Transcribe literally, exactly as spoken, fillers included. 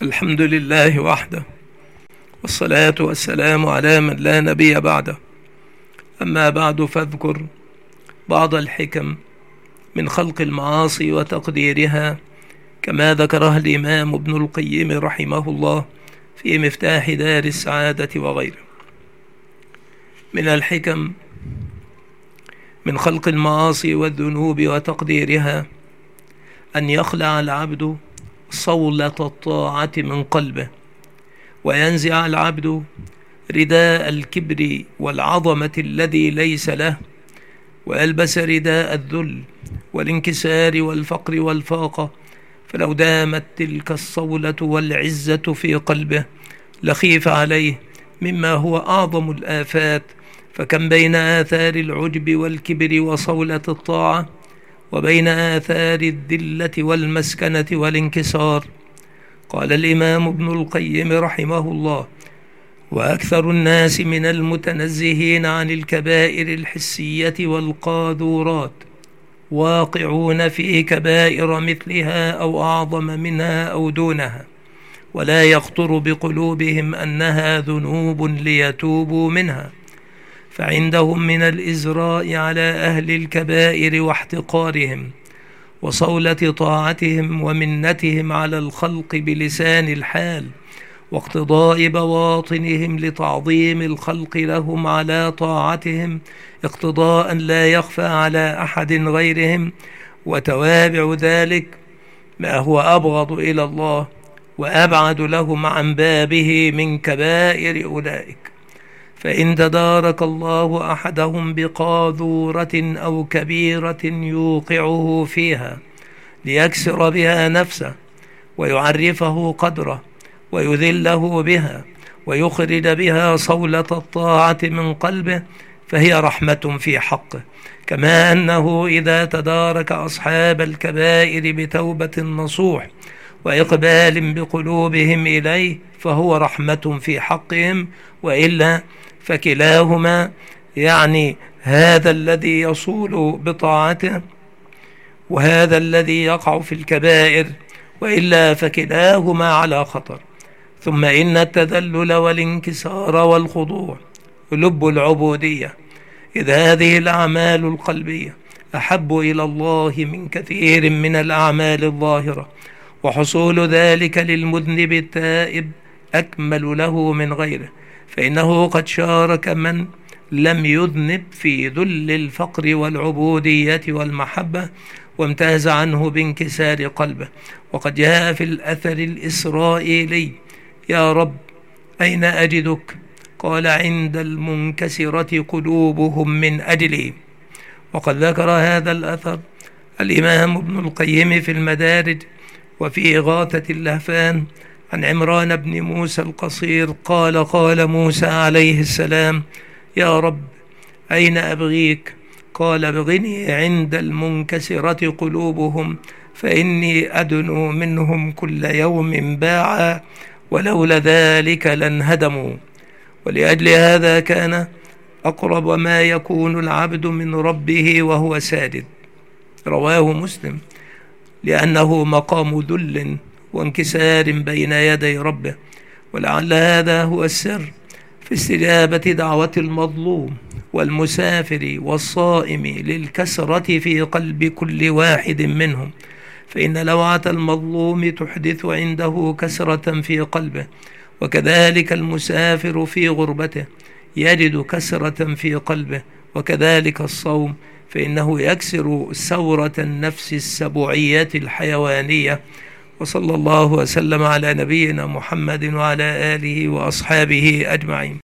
الحمد لله وحده، والصلاة والسلام على من لا نبي بعده. أما بعد، فاذكر بعض الحكم من خلق المعاصي وتقديرها كما ذكرها الإمام ابن القيم رحمه الله في مفتاح دار السعادة وغيره. من الحكم من خلق المعاصي والذنوب وتقديرها أن يخلع العبد صولة الطاعة من قلبه، وينزع العبد رداء الكبر والعظمة الذي ليس له، ويلبس رداء الذل والانكسار والفقر والفاقة. فلو دامت تلك الصولة والعزة في قلبه لخيف عليه مما هو أعظم الآفات. فكم بين آثار العجب والكبر وصولة الطاعة، وبين آثار الذلة والمسكنة والانكسار. قال الإمام ابن القيم رحمه الله: وأكثر الناس من المتنزهين عن الكبائر الحسية والقاذورات واقعون في كبائر مثلها أو أعظم منها أو دونها، ولا يخطر بقلوبهم أنها ذنوب ليتوبوا منها. فعندهم من الإزراء على أهل الكبائر واحتقارهم وصولة طاعتهم ومنتهم على الخلق بلسان الحال، واقتضاء بواطنهم لتعظيم الخلق لهم على طاعتهم اقتضاء لا يخفى على أحد غيرهم. وتوابع ذلك ما هو أبغض إلى الله وأبعد لهم عن بابه من كبائر أولئك. فإن تدارك الله أحدهم بقاذورة أو كبيرة يوقعه فيها ليكسر بها نفسه ويعرفه قدره ويذله بها ويخرج بها صولة الطاعة من قلبه، فهي رحمة في حقه. كما أنه إذا تدارك أصحاب الكبائر بتوبة نصوح وإقبال بقلوبهم إليه فهو رحمة في حقهم، وإلا فكلاهما، يعني هذا الذي يصول بطاعته وهذا الذي يقع في الكبائر، وإلا فكلاهما على خطر. ثم إن التذلل والانكسار والخضوع لب العبودية، إذ هذه الأعمال القلبية أحب إلى الله من كثير من الأعمال الظاهرة، وحصول ذلك للمذنب التائب أكمل له من غيره، فإنه قد شارك من لم يذنب في ذل الفقر والعبودية والمحبة، وامتاز عنه بانكسار قلبه. وقد جاء في الأثر الإسرائيلي: يا رب أين أجدك؟ قال: عند المنكسرة قلوبهم من أجلي. وقد ذكر هذا الأثر الإمام ابن القيم في المدارج وفي إغاثة اللهفان عن عمران بن موسى القصير قال: قال موسى عليه السلام: يا رب أين أبغيك؟ قال: ابغني عند المنكسرة قلوبهم، فإني أدنو منهم كل يوم باعا، ولولا ذلك لانهدموا. ولأجل هذا كان أقرب ما يكون العبد من ربه وهو ساجد. رواه مسلم، لأنه مقام ذل وانكسار بين يدي ربه. ولعل هذا هو السر في استجابة دعوة المظلوم والمسافر والصائم للكسرة في قلب كل واحد منهم، فإن لوعة المظلوم تحدث عنده كسرة في قلبه، وكذلك المسافر في غربته يجد كسرة في قلبه، وكذلك الصوم فإنه يكسر ثورة النفس السبوعية الحيوانية. وصلى الله وسلم على نبينا محمد وعلى آله وأصحابه أجمعين.